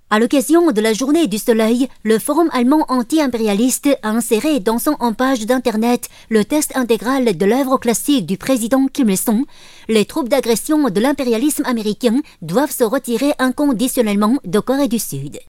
À l'occasion de la Journée du Soleil, le Forum allemand anti-impérialiste a inséré dans son page d'internet le test intégral de l'œuvre classique du président Kim Il-sung. Les troupes d'agression de l'impérialisme américain doivent se retirer inconditionnellement de Corée du Sud.